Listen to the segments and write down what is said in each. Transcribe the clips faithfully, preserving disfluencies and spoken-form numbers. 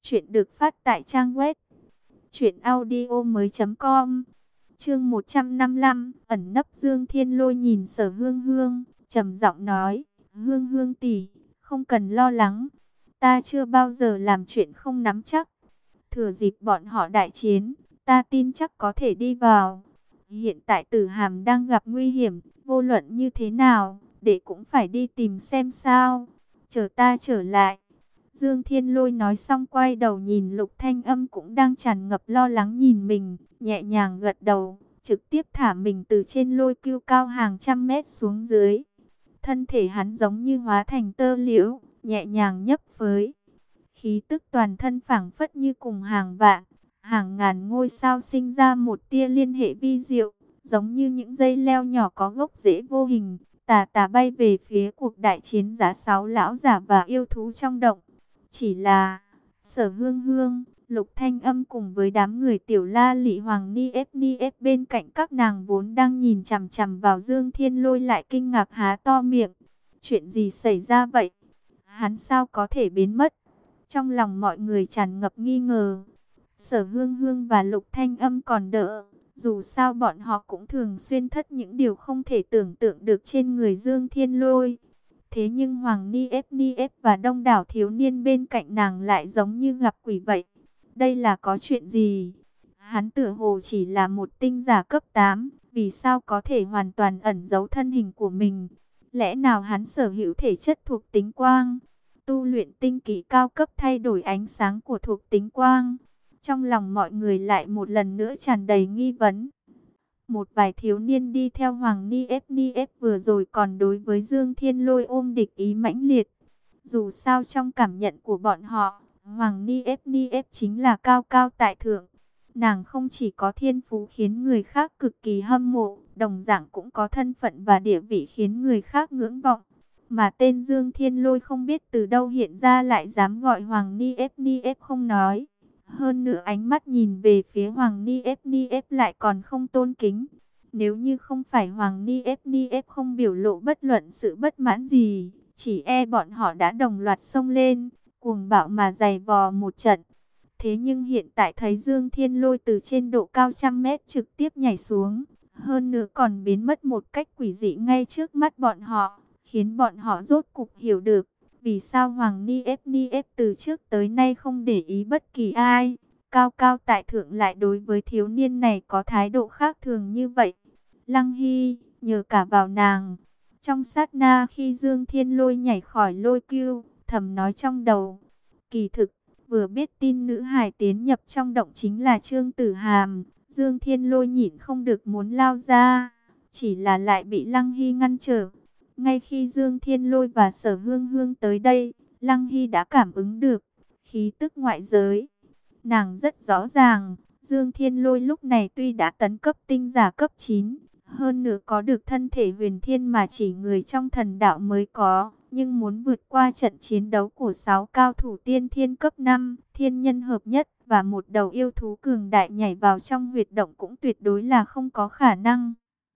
Chuyện được phát tại trang web truyện audio mới chấm com. Chương một trăm năm mươi lăm, ẩn nấp. Dương Thiên Lôi nhìn Sở Hương Hương, trầm giọng nói: "Hương Hương tỷ, không cần lo lắng, ta chưa bao giờ làm chuyện không nắm chắc. Thừa dịp bọn họ đại chiến, ta tin chắc có thể đi vào. Hiện tại Tử Hàm đang gặp nguy hiểm, vô luận như thế nào, để cũng phải đi tìm xem sao. Chờ ta trở lại." Dương Thiên Lôi nói xong quay đầu nhìn Lục Thanh Âm cũng đang tràn ngập lo lắng nhìn mình, nhẹ nhàng gật đầu, trực tiếp thả mình từ trên lôi cưu cao hàng trăm mét xuống dưới. Thân thể hắn giống như hóa thành tơ liễu, nhẹ nhàng nhấp phới. Khí tức toàn thân phảng phất như cùng hàng vạn, hàng ngàn ngôi sao sinh ra một tia liên hệ vi diệu, giống như những dây leo nhỏ có gốc rễ vô hình, tà tà bay về phía cuộc đại chiến giá sáu lão giả và yêu thú trong động. Chỉ là Sở Hương Hương, Lục Thanh Âm cùng với đám người Tiểu La Lị Hoàng Ni ép Ni ép bên cạnh các nàng vốn đang nhìn chằm chằm vào Dương Thiên Lôi lại kinh ngạc há to miệng. Chuyện gì xảy ra vậy? Hắn sao có thể biến mất? Trong lòng mọi người tràn ngập nghi ngờ. Sở Hương Hương và Lục Thanh Âm còn đỡ, dù sao bọn họ cũng thường xuyên thất những điều không thể tưởng tượng được trên người Dương Thiên Lôi. Thế nhưng Hoàng Ni ép Ni ép và đông đảo thiếu niên bên cạnh nàng lại giống như gặp quỷ vậy. Đây là có chuyện gì? Hắn tựa hồ chỉ là một tinh giả cấp tám, vì sao có thể hoàn toàn ẩn giấu thân hình của mình? Lẽ nào hắn sở hữu thể chất thuộc tính quang? Tu luyện tinh kỹ cao cấp thay đổi ánh sáng của thuộc tính quang? Trong lòng mọi người lại một lần nữa tràn đầy nghi vấn. Một vài thiếu niên đi theo Hoàng Ni ép Ni ép vừa rồi còn đối với Dương Thiên Lôi ôm địch ý mãnh liệt. Dù sao trong cảm nhận của bọn họ, Hoàng Ni ép Ni ép chính là cao cao tại thượng. Nàng không chỉ có thiên phú khiến người khác cực kỳ hâm mộ, đồng dạng cũng có thân phận và địa vị khiến người khác ngưỡng vọng. Mà tên Dương Thiên Lôi không biết từ đâu hiện ra lại dám gọi Hoàng Ni ép Ni ép không nói. Hơn nữa ánh mắt nhìn về phía Hoàng Ni ép Ni ép lại còn không tôn kính. Nếu như không phải Hoàng Ni ép Ni ép không biểu lộ bất luận sự bất mãn gì, chỉ e bọn họ đã đồng loạt xông lên, cuồng bạo mà giày vò một trận. Thế nhưng hiện tại thấy Dương Thiên Lôi từ trên độ cao trăm mét trực tiếp nhảy xuống, hơn nữa còn biến mất một cách quỷ dị ngay trước mắt bọn họ, khiến bọn họ rốt cục hiểu được vì sao Hoàng Ni ép Ni ép từ trước tới nay không để ý bất kỳ ai, cao cao tại thượng lại đối với thiếu niên này có thái độ khác thường như vậy. Lăng Hy, nhờ cả vào nàng. Trong sát na khi Dương Thiên Lôi nhảy khỏi lôi cưu, thầm nói trong đầu. Kỳ thực, vừa biết tin nữ hài tiến nhập trong động chính là Trương Tử Hàm, Dương Thiên Lôi nhịn không được muốn lao ra, chỉ là lại bị Lăng Hy ngăn trở. Ngay khi Dương Thiên Lôi và Sở Hương Hương tới đây, Lăng Hy đã cảm ứng được khí tức ngoại giới. Nàng rất rõ ràng, Dương Thiên Lôi lúc này tuy đã tấn cấp tinh giả cấp chín, hơn nữa có được thân thể huyền thiên mà chỉ người trong thần đạo mới có, nhưng muốn vượt qua trận chiến đấu của sáu cao thủ tiên thiên cấp năm, thiên nhân hợp nhất và một đầu yêu thú cường đại nhảy vào trong huyệt động cũng tuyệt đối là không có khả năng.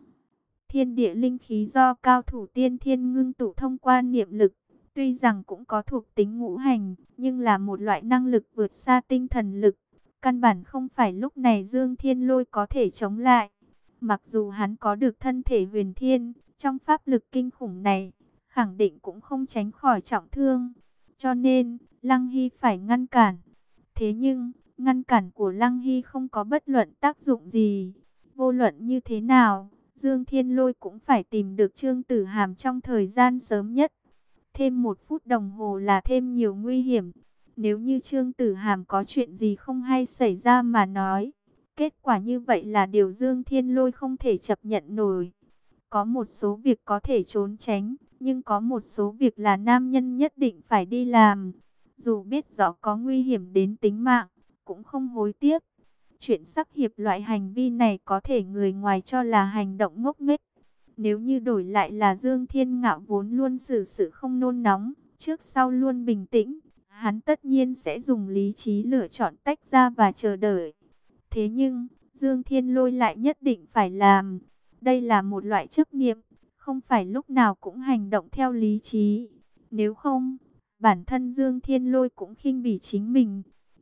Thiên địa linh khí do cao thủ tiên thiên ngưng tụ thông qua niệm lực, tuy rằng cũng có thuộc tính ngũ hành, nhưng là một loại năng lực vượt xa tinh thần lực. Căn bản không phải lúc này Dương Thiên Lôi có thể chống lại. Mặc dù hắn có được thân thể huyền thiên, trong pháp lực kinh khủng này, khẳng định cũng không tránh khỏi trọng thương. Cho nên, Lăng Hy phải ngăn cản. Thế nhưng, ngăn cản của Lăng Hy không có bất luận tác dụng gì. Vô luận như thế nào, Dương Thiên Lôi cũng phải tìm được Trương Tử Hàm trong thời gian sớm nhất. Thêm một phút đồng hồ là thêm nhiều nguy hiểm. Nếu như Trương Tử Hàm có chuyện gì không hay xảy ra mà nói, kết quả như vậy là điều Dương Thiên Lôi không thể chấp nhận nổi. Có một số việc có thể trốn tránh, nhưng có một số việc là nam nhân nhất định phải đi làm. Dù biết rõ có nguy hiểm đến tính mạng, cũng không hối tiếc. Chuyện sắc hiệp loại hành vi này có thể người ngoài cho là hành động ngốc nghếch. Nếu như đổi lại là Dương Thiên Ngạo vốn luôn xử sự không nôn nóng, trước sau luôn bình tĩnh, hắn tất nhiên sẽ dùng lý trí lựa chọn tách ra và chờ đợi. Thế nhưng, Dương Thiên Lôi lại nhất định phải làm. Đây là một loại chấp niệm, không phải lúc nào cũng hành động theo lý trí. Nếu không, bản thân Dương Thiên Lôi cũng khinh bỉ chính mình.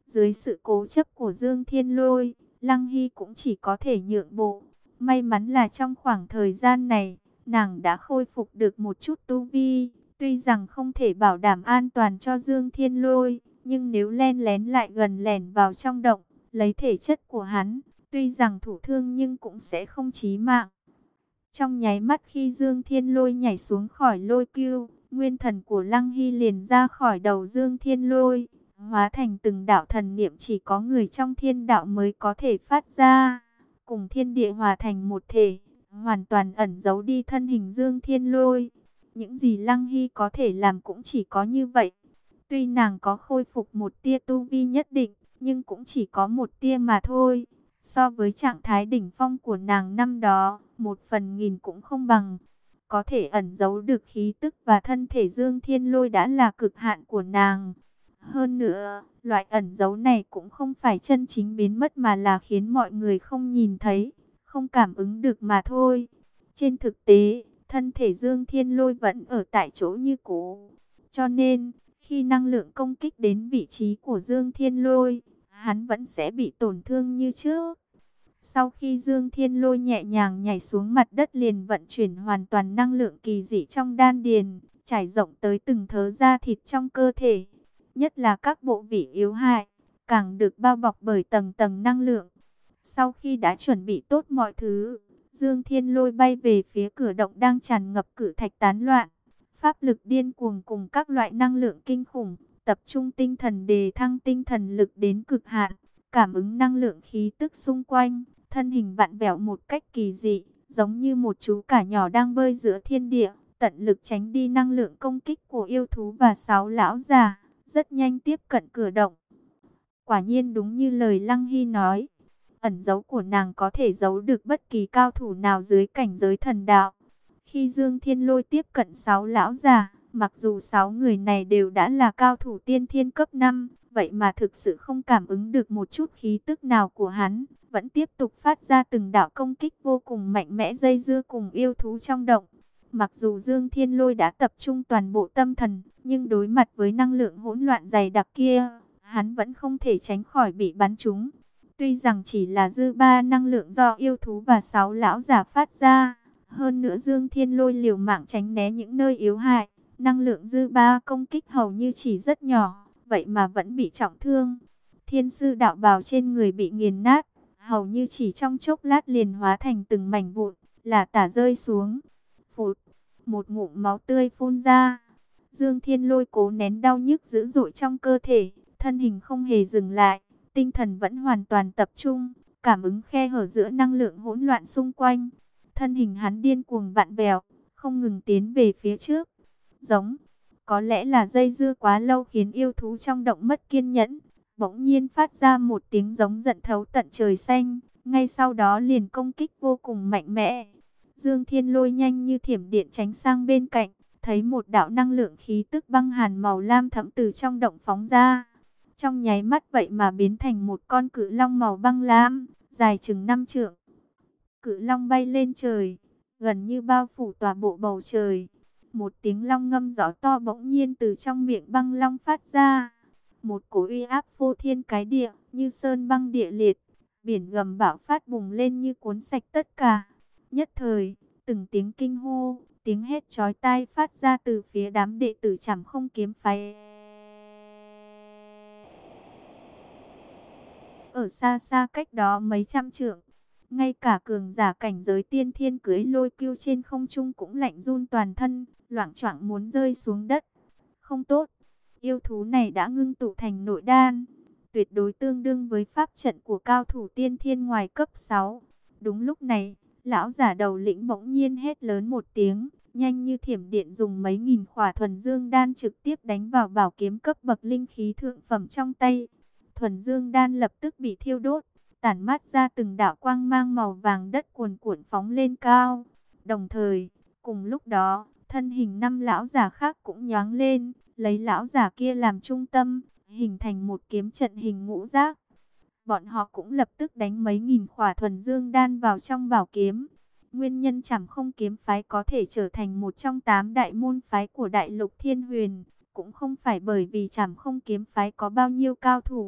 Dưới sự cố chấp của Dương Thiên Lôi, Lăng Hy cũng chỉ có thể nhượng bộ. May mắn là trong khoảng thời gian này, nàng đã khôi phục được một chút tu vi. Tuy rằng không thể bảo đảm an toàn cho Dương Thiên Lôi, nhưng nếu len lén lại gần lẻn vào trong động, lấy thể chất của hắn, tuy rằng thủ thương nhưng cũng sẽ không chí mạng. Trong nháy mắt khi Dương Thiên Lôi nhảy xuống khỏi lôi cưu, nguyên thần của Lăng Hy liền ra khỏi đầu Dương Thiên Lôi, hóa thành từng đạo thần niệm chỉ có người trong thiên đạo mới có thể phát ra, cùng thiên địa hòa thành một thể, hoàn toàn ẩn giấu đi thân hình Dương Thiên Lôi. Những gì Lăng Hy có thể làm cũng chỉ có như vậy. Tuy nàng có khôi phục một tia tu vi nhất định, nhưng cũng chỉ có một tia mà thôi. So với trạng thái đỉnh phong của nàng năm đó, một phần nghìn cũng không bằng. Có thể ẩn giấu được khí tức và thân thể Dương Thiên Lôi đã là cực hạn của nàng. Hơn nữa, loại ẩn giấu này cũng không phải chân chính biến mất mà là khiến mọi người không nhìn thấy, không cảm ứng được mà thôi. Trên thực tế, thân thể Dương Thiên Lôi vẫn ở tại chỗ như cũ. Cho nên, khi năng lượng công kích đến vị trí của Dương Thiên Lôi, hắn vẫn sẽ bị tổn thương như trước. Sau khi Dương Thiên Lôi nhẹ nhàng nhảy xuống mặt đất liền vận chuyển hoàn toàn năng lượng kỳ dị trong đan điền, trải rộng tới từng thớ da thịt trong cơ thể. Nhất là các bộ vị yếu hại, càng được bao bọc bởi tầng tầng năng lượng. Sau khi đã chuẩn bị tốt mọi thứ, Dương Thiên Lôi bay về phía cửa động đang tràn ngập cự thạch tán loạn. Pháp lực điên cuồng cùng các loại năng lượng kinh khủng, tập trung tinh thần đề thăng tinh thần lực đến cực hạn, cảm ứng năng lượng khí tức xung quanh, thân hình vặn vẹo một cách kỳ dị, giống như một chú cả nhỏ đang bơi giữa thiên địa, tận lực tránh đi năng lượng công kích của yêu thú và sáu lão già, rất nhanh tiếp cận cửa động. Quả nhiên đúng như lời Lăng Hy nói, ẩn dấu của nàng có thể giấu được bất kỳ cao thủ nào dưới cảnh giới thần đạo. Khi Dương Thiên Lôi tiếp cận sáu lão già, mặc dù sáu người này đều đã là cao thủ tiên thiên cấp năm, vậy mà thực sự không cảm ứng được một chút khí tức nào của hắn, vẫn tiếp tục phát ra từng đạo công kích vô cùng mạnh mẽ dây dưa cùng yêu thú trong động. Mặc dù Dương Thiên Lôi đã tập trung toàn bộ tâm thần, nhưng đối mặt với năng lượng hỗn loạn dày đặc kia, hắn vẫn không thể tránh khỏi bị bắn trúng. Tuy rằng chỉ là dư ba năng lượng do yêu thú và sáu lão giả phát ra, hơn nữa Dương Thiên Lôi liều mạng tránh né những nơi yếu hại, năng lượng dư ba công kích hầu như chỉ rất nhỏ, vậy mà vẫn bị trọng thương. Thiên sư đạo bào trên người bị nghiền nát, hầu như chỉ trong chốc lát liền hóa thành từng mảnh vụn, là tả rơi xuống. Phụt, một ngụm máu tươi phun ra. Dương Thiên Lôi cố nén đau nhức dữ dội trong cơ thể, thân hình không hề dừng lại, tinh thần vẫn hoàn toàn tập trung, cảm ứng khe hở giữa năng lượng hỗn loạn xung quanh. Thân hình hắn điên cuồng vặn vẹo, không ngừng tiến về phía trước. Giống, có lẽ là dây dưa quá lâu khiến yêu thú trong động mất kiên nhẫn, bỗng nhiên phát ra một tiếng giống giận thấu tận trời xanh, ngay sau đó liền công kích vô cùng mạnh mẽ. Dương Thiên Lôi nhanh như thiểm điện tránh sang bên cạnh, thấy một đạo năng lượng khí tức băng hàn màu lam thẫm từ trong động phóng ra. Trong nháy mắt vậy mà biến thành một con cự long màu băng lam, dài chừng năm trượng. Cự long bay lên trời, gần như bao phủ toàn bộ bầu trời. Một tiếng long ngâm rõ to bỗng nhiên từ trong miệng băng long phát ra. Một cỗ uy áp phô thiên cái địa, như sơn băng địa liệt. Biển gầm bão phát bùng lên như cuốn sạch tất cả. Nhất thời, từng tiếng kinh hô, tiếng hét chói tai phát ra từ phía đám đệ tử Trảm Không kiếm phái. Ở xa xa cách đó mấy trăm trượng, ngay cả cường giả cảnh giới tiên thiên cưỡi lôi cưu trên không trung cũng lạnh run toàn thân, loạng choạng muốn rơi xuống đất. Không tốt, yêu thú này đã ngưng tụ thành nội đan, tuyệt đối tương đương với pháp trận của cao thủ tiên thiên ngoài cấp sáu. Đúng lúc này, lão giả đầu lĩnh bỗng nhiên hét lớn một tiếng, nhanh như thiểm điện dùng mấy nghìn khỏa thuần dương đan trực tiếp đánh vào bảo kiếm cấp bậc linh khí thượng phẩm trong tay. Thuần dương đan lập tức bị thiêu đốt, tản mát ra từng đạo quang mang màu vàng đất cuồn cuộn phóng lên cao. Đồng thời, cùng lúc đó, thân hình năm lão giả khác cũng nhoáng lên, lấy lão giả kia làm trung tâm, hình thành một kiếm trận hình ngũ giác. Bọn họ cũng lập tức đánh mấy nghìn khỏa thuần dương đan vào trong bảo kiếm. Nguyên nhân Trảm Không kiếm phái có thể trở thành một trong tám đại môn phái của đại lục Thiên Huyền, cũng không phải bởi vì Trảm Không kiếm phái có bao nhiêu cao thủ.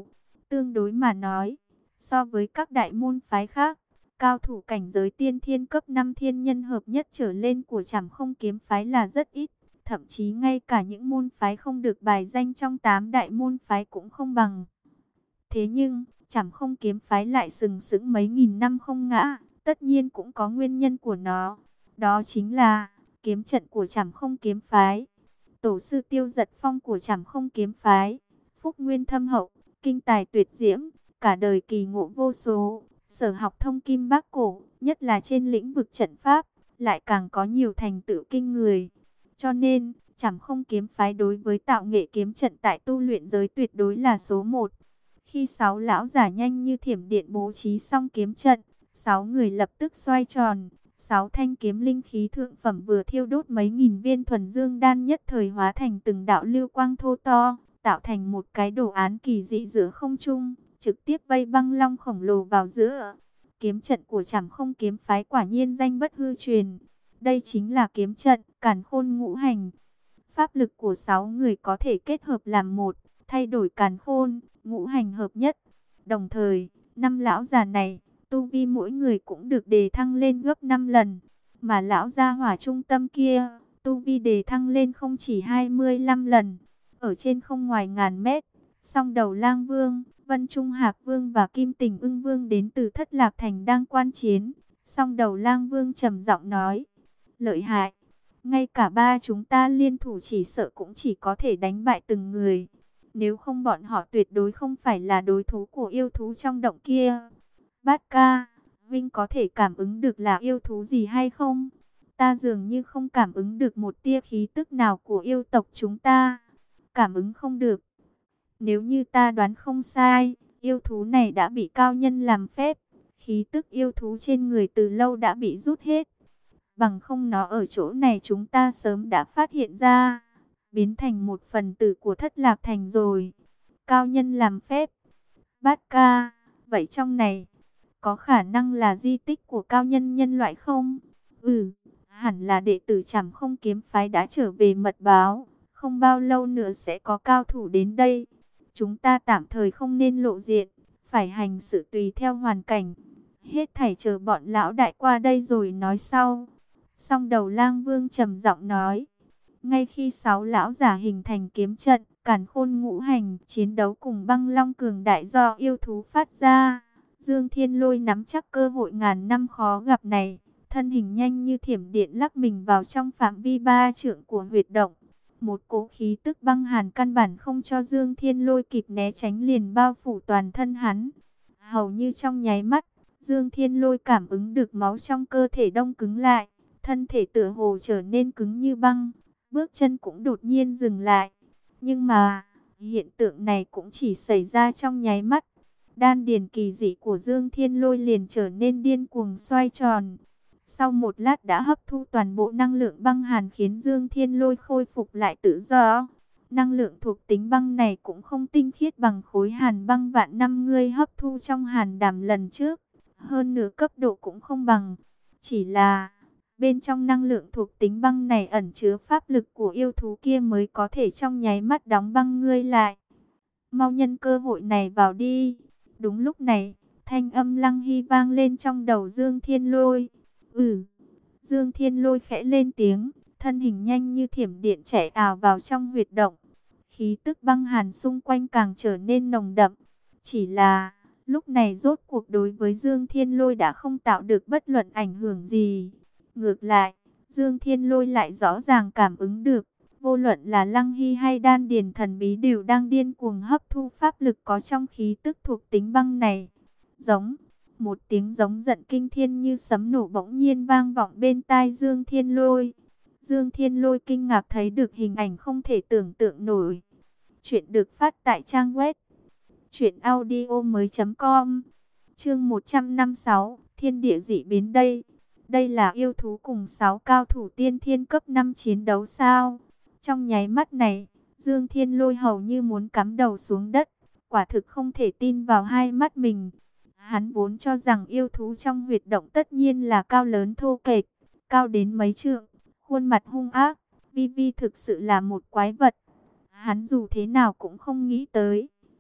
tương đối mà nói, so với các đại môn phái khác, cao thủ cảnh giới tiên thiên cấp năm thiên nhân hợp nhất trở lên của Trảm Không kiếm phái là rất ít. Thậm chí ngay cả những môn phái không được bài danh trong tám đại môn phái cũng không bằng. Thế nhưng, Trảm Không kiếm phái lại sừng sững mấy nghìn năm không ngã, tất nhiên cũng có nguyên nhân của nó. Đó chính là kiếm trận của Trảm Không kiếm phái. Tổ sư Tiêu Giật Phong của Trảm Không kiếm phái, phúc nguyên thâm hậu, kinh tài tuyệt diễm, cả đời kỳ ngộ vô số, sở học thông kim bác cổ, nhất là trên lĩnh vực trận pháp, lại càng có nhiều thành tựu kinh người. Cho nên, Trảm Không kiếm phái đối với tạo nghệ kiếm trận tại tu luyện giới tuyệt đối là số một. Khi sáu lão giả nhanh như thiểm điện bố trí xong kiếm trận, sáu người lập tức xoay tròn. Sáu thanh kiếm linh khí thượng phẩm vừa thiêu đốt mấy nghìn viên thuần dương đan nhất thời hóa thành từng đạo lưu quang thô to, tạo thành một cái đồ án kỳ dị giữa không trung, trực tiếp vây băng long khổng lồ vào giữa. Kiếm trận của Trảm Không kiếm phái quả nhiên danh bất hư truyền. Đây chính là kiếm trận Càn Khôn ngũ hành. Pháp lực của sáu người có thể kết hợp làm một, thay đổi càn khôn, ngũ hành hợp nhất. Đồng thời, năm lão già này, tu vi mỗi người cũng được đề thăng lên gấp năm lần. Mà lão gia hỏa trung tâm kia, tu vi đề thăng lên không chỉ hai mươi lăm lần. Ở trên không ngoài ngàn mét, Song Đầu Lang Vương, Vân Trung Hạc Vương và Kim Tình Ưng Vương đến từ Thất Lạc Thành đang quan chiến. Song Đầu Lang Vương trầm giọng nói, lợi hại. Ngay cả ba chúng ta liên thủ chỉ sợ cũng chỉ có thể đánh bại từng người. Nếu không bọn họ tuyệt đối không phải là đối thủ của yêu thú trong động kia. Bát ca, Vinh có thể cảm ứng được là yêu thú gì hay không? Ta dường như không cảm ứng được một tia khí tức nào của yêu tộc chúng ta. Cảm ứng không được. Nếu như ta đoán không sai, yêu thú này đã bị cao nhân làm phép. Khí tức yêu thú trên người từ lâu đã bị rút hết. Bằng không nó ở chỗ này chúng ta sớm đã phát hiện ra, biến thành một phần tử của Thất Lạc Thành rồi. Cao nhân làm phép. Bát ca, vậy trong này, có khả năng là di tích của cao nhân nhân loại không? Ừ, hẳn là đệ tử Trảm Không kiếm phái đã trở về mật báo. Không bao lâu nữa sẽ có cao thủ đến đây. Chúng ta tạm thời không nên lộ diện, phải hành sự tùy theo hoàn cảnh. Hết thảy chờ bọn lão đại qua đây rồi nói sau. Song Đầu Lang Vương trầm giọng nói. Ngay khi sáu lão giả hình thành kiếm trận, Càn Khôn ngũ hành, chiến đấu cùng băng long cường đại do yêu thú phát ra. Dương Thiên Lôi nắm chắc cơ hội ngàn năm khó gặp này, thân hình nhanh như thiểm điện lắc mình vào trong phạm vi ba trượng của huyệt động. Một cỗ khí tức băng hàn căn bản không cho Dương Thiên Lôi kịp né tránh liền bao phủ toàn thân hắn. Hầu như trong nháy mắt, Dương Thiên Lôi cảm ứng được máu trong cơ thể đông cứng lại, thân thể tựa hồ trở nên cứng như băng, bước chân cũng đột nhiên dừng lại. Nhưng mà, hiện tượng này cũng chỉ xảy ra trong nháy mắt. Đan điền kỳ dị của Dương Thiên Lôi liền trở nên điên cuồng xoay tròn. Sau một lát đã hấp thu toàn bộ năng lượng băng hàn khiến Dương Thiên Lôi khôi phục lại tự do. Năng lượng thuộc tính băng này cũng không tinh khiết bằng khối hàn băng vạn năm ngươi hấp thu trong hàn đàm lần trước. Hơn nửa cấp độ cũng không bằng. Chỉ là bên trong năng lượng thuộc tính băng này ẩn chứa pháp lực của yêu thú kia mới có thể trong nháy mắt đóng băng ngươi lại. Mau nhân cơ hội này vào đi. Đúng lúc này, thanh âm Lăng Hy vang lên trong đầu Dương Thiên Lôi. Ừ, Dương Thiên Lôi khẽ lên tiếng, thân hình nhanh như thiểm điện chạy ào vào trong huyệt động. Khí tức băng hàn xung quanh càng trở nên nồng đậm. Chỉ là, lúc này rốt cuộc đối với Dương Thiên Lôi đã không tạo được bất luận ảnh hưởng gì. Ngược lại, Dương Thiên Lôi lại rõ ràng cảm ứng được, vô luận là Lăng Hy hay Đan Điền thần bí đều đang điên cuồng hấp thu pháp lực có trong khí tức thuộc tính băng này. Giống, một tiếng giống giận kinh thiên như sấm nổ bỗng nhiên vang vọng bên tai Dương Thiên Lôi. Dương Thiên Lôi kinh ngạc thấy được hình ảnh không thể tưởng tượng nổi. Chuyện được phát tại trang web truyện audio mới chấm com. Chương một trăm năm mươi sáu, Thiên địa dị biến đây. Đây là yêu thú cùng sáu cao thủ tiên thiên cấp năm chiến đấu sao? Trong nháy mắt này, Dương Thiên Lôi hầu như muốn cắm đầu xuống đất, quả thực không thể tin vào hai mắt mình. Hắn vốn cho rằng yêu thú trong huyệt động tất nhiên là cao lớn thô kệch, cao đến mấy trượng, khuôn mặt hung ác, vi vi thực sự là một quái vật. Hắn dù thế nào cũng không nghĩ tới,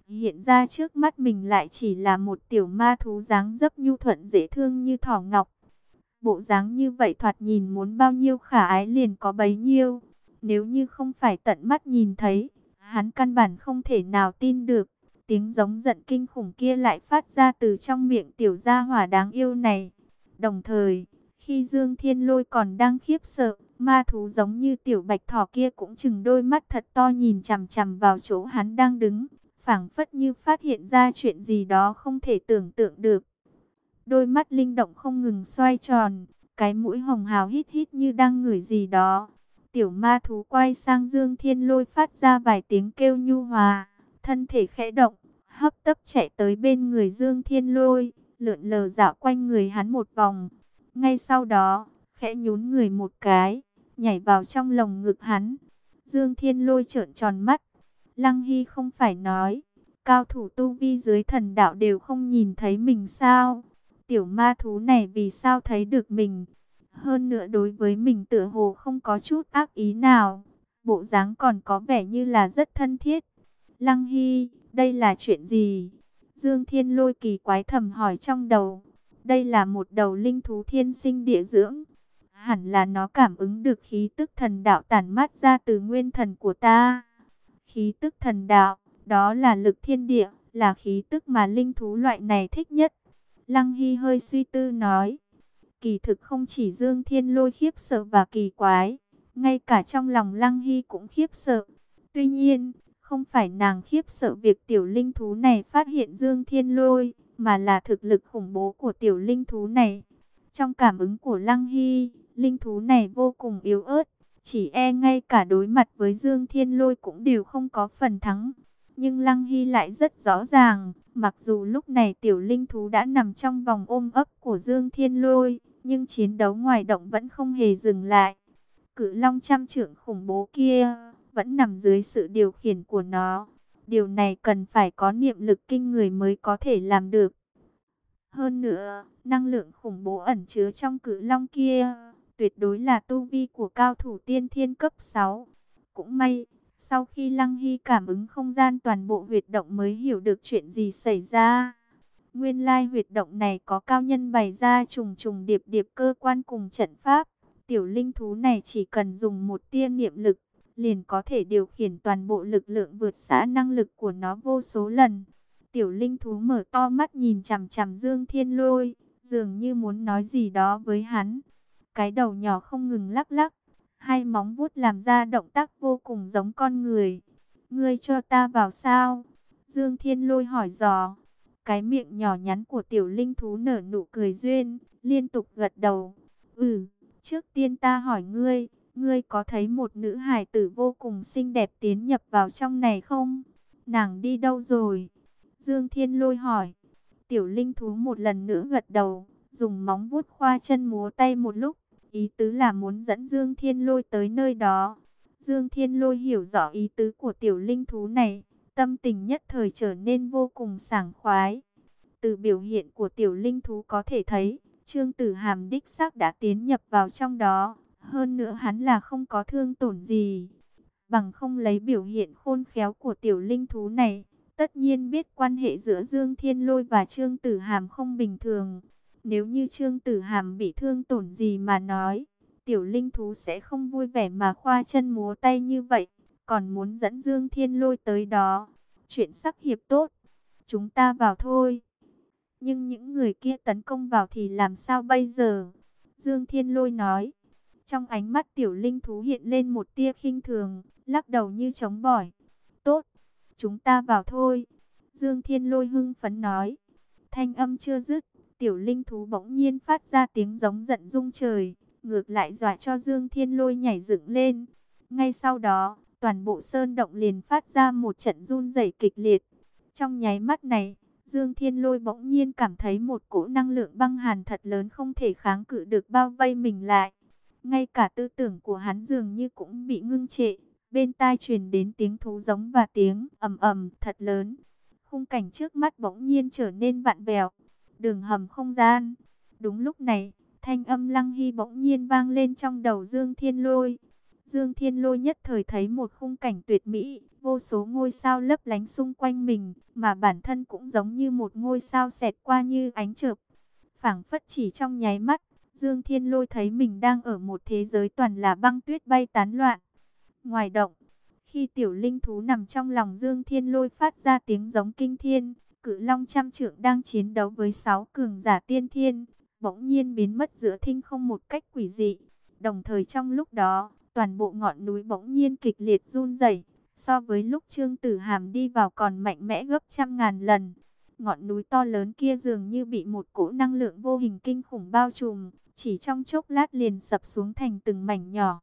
Hiện ra trước mắt mình lại chỉ là một tiểu ma thú dáng dấp nhu thuận dễ thương như thỏ ngọc. Bộ dáng như vậy thoạt nhìn muốn bao nhiêu khả ái liền có bấy nhiêu. Nếu như không phải tận mắt nhìn thấy, hắn căn bản không thể nào tin được. Tiếng giống giận kinh khủng kia lại phát ra từ trong miệng tiểu gia hỏa đáng yêu này. Đồng thời, khi Dương Thiên Lôi còn đang khiếp sợ, ma thú giống như tiểu bạch thỏ kia cũng chừng đôi mắt thật to nhìn chằm chằm vào chỗ hắn đang đứng, phảng phất như phát hiện ra chuyện gì đó không thể tưởng tượng được. Đôi mắt linh động không ngừng xoay tròn, cái mũi hồng hào hít hít như đang ngửi gì đó. Tiểu ma thú quay sang Dương Thiên Lôi phát ra vài tiếng kêu nhu hòa, thân thể khẽ động, hấp tấp chạy tới bên người Dương Thiên Lôi, lượn lờ dạo quanh người hắn một vòng. Ngay sau đó, khẽ nhún người một cái, nhảy vào trong lồng ngực hắn. Dương Thiên Lôi trợn tròn mắt. Lăng Hy không phải nói, cao thủ tu vi dưới thần đạo đều không nhìn thấy mình sao? Tiểu ma thú này vì sao thấy được mình? Hơn nữa đối với mình tựa hồ không có chút ác ý nào. Bộ dáng còn có vẻ như là rất thân thiết. Lăng Hy, đây là chuyện gì? Dương Thiên Lôi kỳ quái thầm hỏi trong đầu. Đây là một đầu linh thú thiên sinh địa dưỡng. Hẳn là nó cảm ứng được khí tức thần đạo tản mát ra từ nguyên thần của ta. Khí tức thần đạo, đó là lực thiên địa, là khí tức mà linh thú loại này thích nhất. Lăng Hy hơi suy tư nói. Kỳ thực không chỉ Dương Thiên Lôi khiếp sợ và kỳ quái, ngay cả trong lòng Lăng Hy cũng khiếp sợ. Tuy nhiên, không phải nàng khiếp sợ việc tiểu linh thú này phát hiện Dương Thiên Lôi, mà là thực lực khủng bố của tiểu linh thú này. Trong cảm ứng của Lăng Hy, linh thú này vô cùng yếu ớt, chỉ e ngay cả đối mặt với Dương Thiên Lôi cũng đều không có phần thắng. Nhưng Lăng Hy lại rất rõ ràng, mặc dù lúc này tiểu linh thú đã nằm trong vòng ôm ấp của Dương Thiên Lôi, nhưng chiến đấu ngoài động vẫn không hề dừng lại. Cự long trăm trượng khủng bố kia vẫn nằm dưới sự điều khiển của nó. Điều này cần phải có niệm lực kinh người mới có thể làm được. Hơn nữa, năng lượng khủng bố ẩn chứa trong cự long kia tuyệt đối là tu vi của cao thủ tiên thiên cấp sáu. Cũng may, sau khi Lăng Hy cảm ứng không gian toàn bộ huyệt động mới hiểu được chuyện gì xảy ra. Nguyên lai huyệt động này có cao nhân bày ra trùng trùng điệp điệp cơ quan cùng trận pháp. Tiểu linh thú này chỉ cần dùng một tia niệm lực, liền có thể điều khiển toàn bộ lực lượng vượt xa năng lực của nó vô số lần. Tiểu linh thú mở to mắt nhìn chằm chằm Dương Thiên Lôi, dường như muốn nói gì đó với hắn. Cái đầu nhỏ không ngừng lắc lắc, hai móng vuốt làm ra động tác vô cùng giống con người. Ngươi cho ta vào sao? Dương Thiên Lôi hỏi dò. Cái miệng nhỏ nhắn của tiểu linh thú nở nụ cười duyên, liên tục gật đầu. Ừ, trước tiên ta hỏi ngươi, ngươi có thấy một nữ hài tử vô cùng xinh đẹp tiến nhập vào trong này không? Nàng đi đâu rồi? Dương Thiên Lôi hỏi. Tiểu linh thú một lần nữa gật đầu, dùng móng vuốt khoa chân múa tay một lúc, ý tứ là muốn dẫn Dương Thiên Lôi tới nơi đó. Dương Thiên Lôi hiểu rõ ý tứ của tiểu linh thú này, tâm tình nhất thời trở nên vô cùng sảng khoái. Từ biểu hiện của tiểu linh thú có thể thấy, Trương Tử Hàm đích xác đã tiến nhập vào trong đó, hơn nữa hắn là không có thương tổn gì. Bằng không lấy biểu hiện khôn khéo của tiểu linh thú này, tất nhiên biết quan hệ giữa Dương Thiên Lôi và Trương Tử Hàm không bình thường. Nếu như Trương Tử Hàm bị thương tổn gì mà nói, tiểu linh thú sẽ không vui vẻ mà khoa chân múa tay như vậy, còn muốn dẫn Dương Thiên Lôi tới đó. Chuyện sắc hiệp tốt, chúng ta vào thôi. Nhưng những người kia tấn công vào thì làm sao bây giờ? Dương Thiên Lôi nói. Trong ánh mắt tiểu linh thú hiện lên một tia khinh thường, lắc đầu như chống bỏi. Tốt, chúng ta vào thôi. Dương Thiên Lôi hưng phấn nói. Thanh âm chưa dứt, tiểu linh thú bỗng nhiên phát ra tiếng giống giận rung trời, ngược lại dọa cho Dương Thiên Lôi nhảy dựng lên. Ngay sau đó, toàn bộ sơn động liền phát ra một trận run rẩy kịch liệt. Trong nháy mắt này, Dương Thiên Lôi bỗng nhiên cảm thấy một cỗ năng lượng băng hàn thật lớn không thể kháng cự được bao vây mình lại. Ngay cả tư tưởng của hắn dường như cũng bị ngưng trệ. Bên tai truyền đến tiếng thú giống và tiếng ầm ầm thật lớn. Khung cảnh trước mắt bỗng nhiên trở nên vặn vẹo. Đường hầm không gian. Đúng lúc này, thanh âm Lăng Hy bỗng nhiên vang lên trong đầu Dương Thiên Lôi. Dương Thiên Lôi nhất thời thấy một khung cảnh tuyệt mỹ, vô số ngôi sao lấp lánh xung quanh mình, mà bản thân cũng giống như một ngôi sao xẹt qua như ánh chớp. Phảng phất chỉ trong nháy mắt, Dương Thiên Lôi thấy mình đang ở một thế giới toàn là băng tuyết bay tán loạn. Ngoài động, khi tiểu linh thú nằm trong lòng Dương Thiên Lôi phát ra tiếng giống kinh thiên, cự long trăm trượng đang chiến đấu với sáu cường giả tiên thiên, bỗng nhiên biến mất giữa thinh không một cách quỷ dị. Đồng thời trong lúc đó, toàn bộ ngọn núi bỗng nhiên kịch liệt run rẩy, so với lúc Trương Tử Hàm đi vào còn mạnh mẽ gấp trăm ngàn lần. Ngọn núi to lớn kia dường như bị một cỗ năng lượng vô hình kinh khủng bao trùm, chỉ trong chốc lát liền sập xuống thành từng mảnh nhỏ.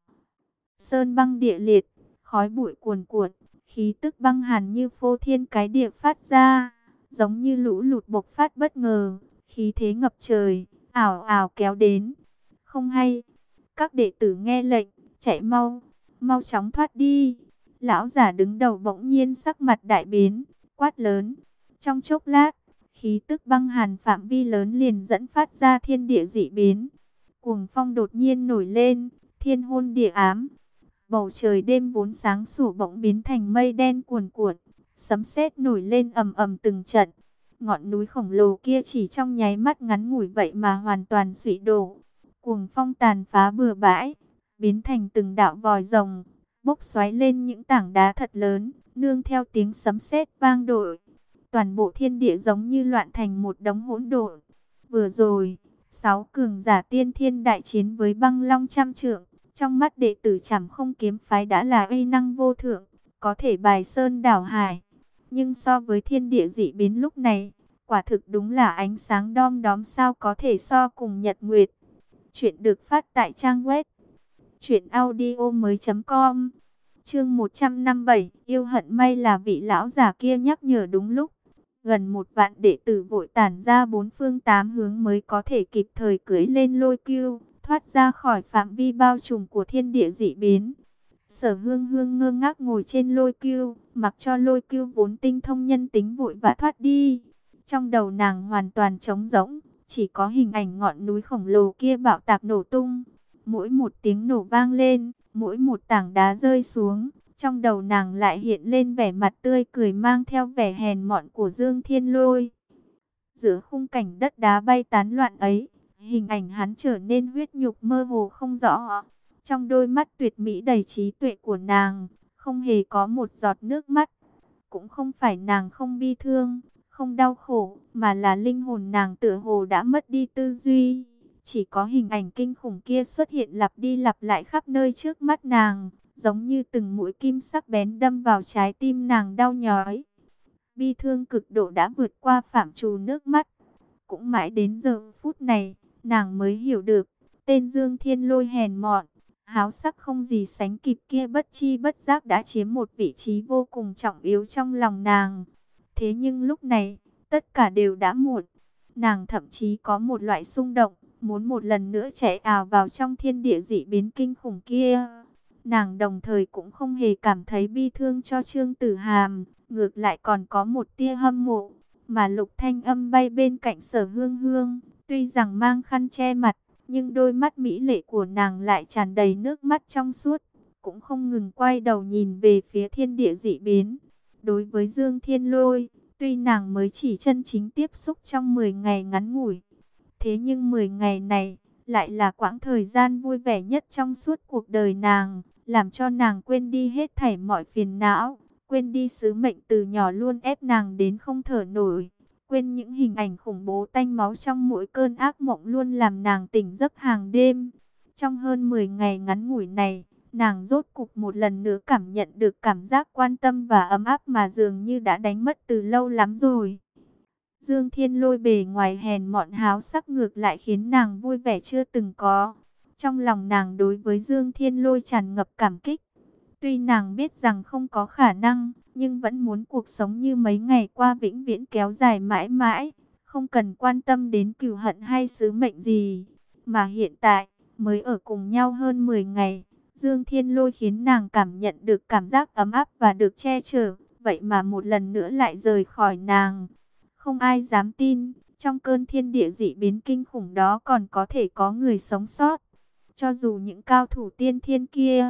Sơn băng địa liệt, khói bụi cuồn cuộn, khí tức băng hàn như phô thiên cái địa phát ra, giống như lũ lụt bộc phát bất ngờ, khí thế ngập trời, ảo ảo kéo đến. Không hay, các đệ tử nghe lệnh, chạy mau, mau chóng thoát đi. Lão giả đứng đầu bỗng nhiên sắc mặt đại biến, quát lớn. Trong chốc lát, khí tức băng hàn phạm vi lớn liền dẫn phát ra thiên địa dị biến. Cuồng phong đột nhiên nổi lên, thiên hôn địa ám. Bầu trời đêm vốn sáng sủa bỗng biến thành mây đen cuồn cuộn, sấm sét nổi lên ầm ầm từng trận. Ngọn núi khổng lồ kia chỉ trong nháy mắt ngắn ngủi vậy mà hoàn toàn suy đổ. Cuồng phong tàn phá bừa bãi, biến thành từng đạo vòi rồng, bốc xoáy lên những tảng đá thật lớn, nương theo tiếng sấm sét vang dội. Toàn bộ thiên địa giống như loạn thành một đống hỗn độn. Vừa rồi, sáu cường giả tiên thiên đại chiến với băng long trăm trượng, trong mắt đệ tử Trảm Không kiếm phái đã là uy năng vô thượng, có thể bài sơn đảo hải. Nhưng so với thiên địa dị biến lúc này, quả thực đúng là ánh sáng đom đóm, sao có thể so cùng nhật nguyệt. Chuyện được phát tại trang web truyện audio mới chấm com. Chương một trăm năm mươi bảy, yêu hận. May là vị lão giả kia nhắc nhở đúng lúc. Gần một vạn đệ tử vội tản ra bốn phương tám hướng mới có thể kịp thời cưỡi lên Lôi Cưu, thoát ra khỏi phạm vi bao trùm của thiên địa dị biến. Sở Hương Hương ngơ ngác ngồi trên Lôi Cưu, mặc cho Lôi Cưu vốn tinh thông nhân tính vội vã thoát đi. Trong đầu nàng hoàn toàn trống rỗng, chỉ có hình ảnh ngọn núi khổng lồ kia bạo tạc nổ tung. Mỗi một tiếng nổ vang lên, mỗi một tảng đá rơi xuống, trong đầu nàng lại hiện lên vẻ mặt tươi cười mang theo vẻ hèn mọn của Dương Thiên Lôi. Giữa khung cảnh đất đá bay tán loạn ấy, hình ảnh hắn trở nên huyết nhục mơ hồ không rõ. Trong đôi mắt tuyệt mỹ đầy trí tuệ của nàng, không hề có một giọt nước mắt. Cũng không phải nàng không bi thương, không đau khổ, mà là linh hồn nàng tựa hồ đã mất đi tư duy. Chỉ có hình ảnh kinh khủng kia xuất hiện lặp đi lặp lại khắp nơi trước mắt nàng, giống như từng mũi kim sắc bén đâm vào trái tim nàng đau nhói. Bi thương cực độ đã vượt qua phạm trù nước mắt. Cũng mãi đến giờ phút này, nàng mới hiểu được, tên Dương Thiên Lôi hèn mọn, háo sắc không gì sánh kịp kia bất chi bất giác đã chiếm một vị trí vô cùng trọng yếu trong lòng nàng. Thế nhưng lúc này, tất cả đều đã muộn. Nàng thậm chí có một loại xung động, muốn một lần nữa chạy ào vào trong thiên địa dị biến kinh khủng kia. Nàng đồng thời cũng không hề cảm thấy bi thương cho Trương Tử Hàm, ngược lại còn có một tia hâm mộ. Mà Lục Thanh Âm bay bên cạnh Sở Hương Hương, tuy rằng mang khăn che mặt, nhưng đôi mắt mỹ lệ của nàng lại tràn đầy nước mắt trong suốt, cũng không ngừng quay đầu nhìn về phía thiên địa dị biến. Đối với Dương Thiên Lôi, tuy nàng mới chỉ chân chính tiếp xúc trong mười ngày ngắn ngủi, thế nhưng mười ngày này lại là quãng thời gian vui vẻ nhất trong suốt cuộc đời nàng, làm cho nàng quên đi hết thảy mọi phiền não, quên đi sứ mệnh từ nhỏ luôn ép nàng đến không thở nổi, quên những hình ảnh khủng bố tanh máu trong mỗi cơn ác mộng luôn làm nàng tỉnh giấc hàng đêm. Trong hơn mười ngày ngắn ngủi này, nàng rốt cục một lần nữa cảm nhận được cảm giác quan tâm và ấm áp mà dường như đã đánh mất từ lâu lắm rồi. Dương Thiên Lôi bề ngoài hèn mọn háo sắc ngược lại khiến nàng vui vẻ chưa từng có. Trong lòng nàng đối với Dương Thiên Lôi tràn ngập cảm kích. Tuy nàng biết rằng không có khả năng, nhưng vẫn muốn cuộc sống như mấy ngày qua vĩnh viễn kéo dài mãi mãi, không cần quan tâm đến cừu hận hay sứ mệnh gì. Mà hiện tại, mới ở cùng nhau hơn mười ngày, Dương Thiên Lôi khiến nàng cảm nhận được cảm giác ấm áp và được che chở, vậy mà một lần nữa lại rời khỏi nàng. Không ai dám tin, trong cơn thiên địa dị biến kinh khủng đó còn có thể có người sống sót. Cho dù những cao thủ tiên thiên kia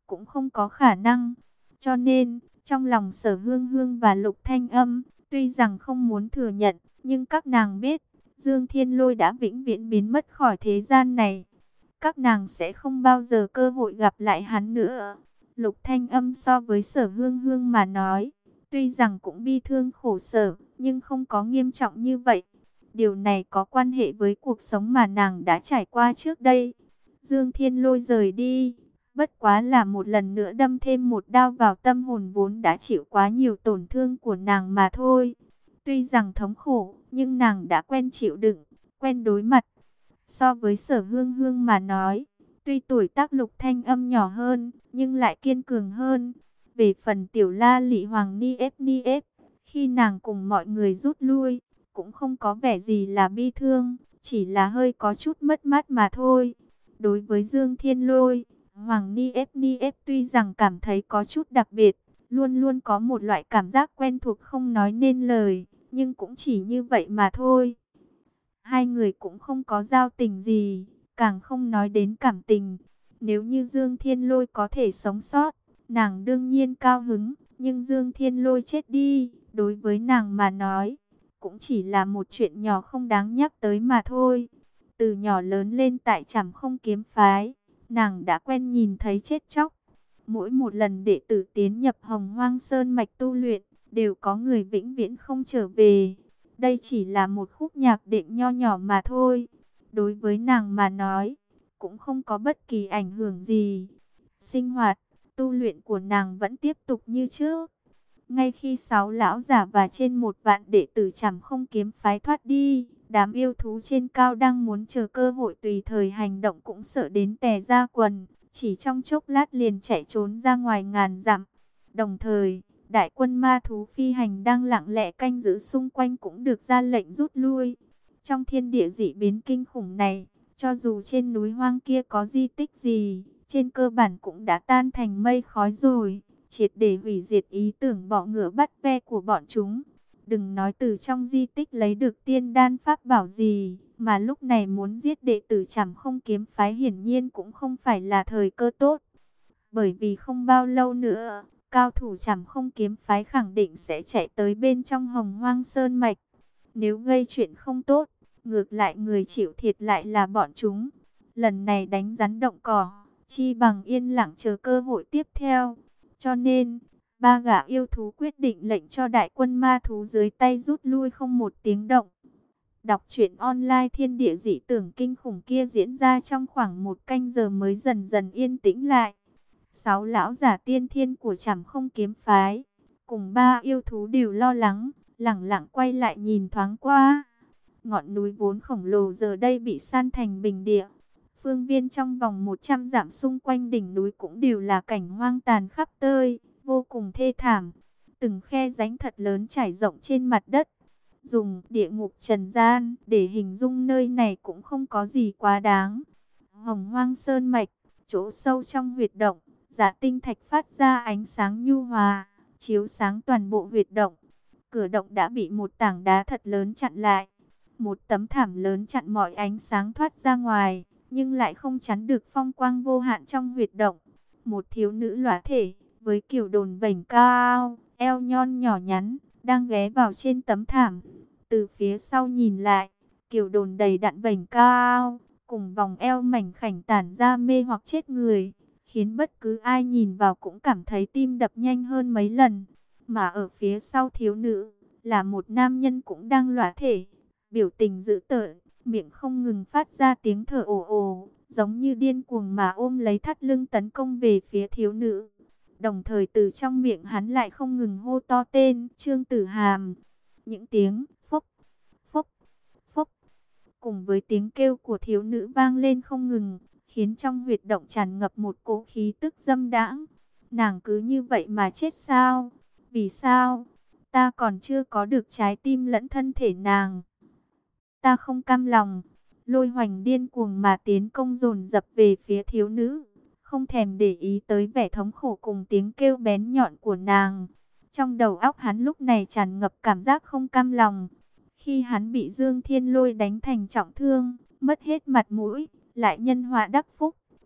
cũng không có khả năng. Cho nên, trong lòng Sở Hương Hương và Lục Thanh Âm, tuy rằng không muốn thừa nhận, nhưng các nàng biết, Dương Thiên Lôi đã vĩnh viễn biến mất khỏi thế gian này. Các nàng sẽ không bao giờ cơ hội gặp lại hắn nữa. Lục Thanh Âm so với Sở Hương Hương mà nói, tuy rằng cũng bi thương khổ sở, nhưng không có nghiêm trọng như vậy. Điều này có quan hệ với cuộc sống mà nàng đã trải qua trước đây. Dương Thiên Lôi rời đi, bất quá là một lần nữa đâm thêm một đao vào tâm hồn vốn đã chịu quá nhiều tổn thương của nàng mà thôi. Tuy rằng thống khổ, nhưng nàng đã quen chịu đựng, quen đối mặt. So với Sở Hương Hương mà nói, tuy tuổi tác Lục Thanh Âm nhỏ hơn, nhưng lại kiên cường hơn. Về phần Tiểu La Lị Hoàng Ni ép Ni ép, khi nàng cùng mọi người rút lui, cũng không có vẻ gì là bi thương, chỉ là hơi có chút mất mát mà thôi. Đối với Dương Thiên Lôi, Hoàng Ni ép Ni ép tuy rằng cảm thấy có chút đặc biệt, luôn luôn có một loại cảm giác quen thuộc không nói nên lời, nhưng cũng chỉ như vậy mà thôi. Hai người cũng không có giao tình gì, càng không nói đến cảm tình. Nếu như Dương Thiên Lôi có thể sống sót, nàng đương nhiên cao hứng, nhưng Dương Thiên Lôi chết đi, đối với nàng mà nói, cũng chỉ là một chuyện nhỏ không đáng nhắc tới mà thôi. Từ nhỏ lớn lên tại Trảm Không Kiếm Phái, nàng đã quen nhìn thấy chết chóc. Mỗi một lần đệ tử tiến nhập Hồng Hoang Sơn mạch tu luyện, đều có người vĩnh viễn không trở về. Đây chỉ là một khúc nhạc đệm nho nhỏ mà thôi. Đối với nàng mà nói, cũng không có bất kỳ ảnh hưởng gì. Sinh hoạt, tu luyện của nàng vẫn tiếp tục như trước. Ngay khi sáu lão giả và trên một vạn đệ tử Trảm Không Kiếm Phái thoát đi, đám yêu thú trên cao đang muốn chờ cơ hội tùy thời hành động cũng sợ đến tè ra quần, chỉ trong chốc lát liền chạy trốn ra ngoài ngàn dặm. Đồng thời, đại quân ma thú phi hành đang lặng lẽ canh giữ xung quanh cũng được ra lệnh rút lui. Trong thiên địa dị biến kinh khủng này, cho dù trên núi hoang kia có di tích gì, trên cơ bản cũng đã tan thành mây khói rồi, triệt để hủy diệt ý tưởng bỏ ngựa bắt ve của bọn chúng. Đừng nói từ trong di tích lấy được tiên đan pháp bảo gì, mà lúc này muốn giết đệ tử Trảm Không Kiếm Phái hiển nhiên cũng không phải là thời cơ tốt. Bởi vì không bao lâu nữa, cao thủ Trảm Không Kiếm Phái khẳng định sẽ chạy tới bên trong Hồng Hoang Sơn mạch. Nếu gây chuyện không tốt, ngược lại người chịu thiệt lại là bọn chúng. Lần này đánh rắn động cỏ, chi bằng yên lặng chờ cơ hội tiếp theo. Cho nên, ba gã yêu thú quyết định lệnh cho đại quân ma thú dưới tay rút lui không một tiếng động. Đọc truyện online thiên địa dị tưởng kinh khủng kia diễn ra trong khoảng một canh giờ mới dần dần yên tĩnh lại. Sáu lão giả tiên thiên của Trảm Không Kiếm Phái, cùng ba yêu thú đều lo lắng, lẳng lặng quay lại nhìn thoáng qua. Ngọn núi vốn khổng lồ giờ đây bị san thành bình địa. Phương viên trong vòng một trăm dặm xung quanh đỉnh núi cũng đều là cảnh hoang tàn khắp tơi, vô cùng thê thảm. Từng khe rãnh thật lớn trải rộng trên mặt đất. Dùng địa ngục trần gian để hình dung nơi này cũng không có gì quá đáng. Hồng Hoang Sơn mạch, chỗ sâu trong huyệt động, Dạ tinh thạch phát ra ánh sáng nhu hòa, chiếu sáng toàn bộ huyệt động. Cửa động đã bị một tảng đá thật lớn chặn lại. Một tấm thảm lớn chặn mọi ánh sáng thoát ra ngoài, nhưng lại không chắn được phong quang vô hạn trong huyệt động. Một thiếu nữ lóa thể, với kiểu đồn vành cao, eo nhon nhỏ nhắn, đang ghé vào trên tấm thảm. Từ phía sau nhìn lại, kiểu đồn đầy đặn vành cao, cùng vòng eo mảnh khảnh tản ra mê hoặc chết người, khiến bất cứ ai nhìn vào cũng cảm thấy tim đập nhanh hơn mấy lần. Mà ở phía sau thiếu nữ, là một nam nhân cũng đang lóa thể, biểu tình dữ tợn, miệng không ngừng phát ra tiếng thở ồ ồ, giống như điên cuồng mà ôm lấy thắt lưng tấn công về phía thiếu nữ. Đồng thời từ trong miệng hắn lại không ngừng hô to tên Trương Tử Hàm. Những tiếng phốc, phốc, phốc, cùng với tiếng kêu của thiếu nữ vang lên không ngừng, khiến trong huyệt động tràn ngập một cỗ khí tức dâm đãng. Nàng cứ như vậy mà chết sao? Vì sao? Ta còn chưa có được trái tim lẫn thân thể nàng. Ta không cam lòng. Lôi Hoành điên cuồng mà tiến công dồn dập về phía thiếu nữ, không thèm để ý tới vẻ thống khổ cùng tiếng kêu bén nhọn của nàng. Trong đầu óc hắn lúc này tràn ngập cảm giác không cam lòng. Khi hắn bị Dương Thiên Lôi đánh thành trọng thương, mất hết mặt mũi, lại nhân họa đắc phúc,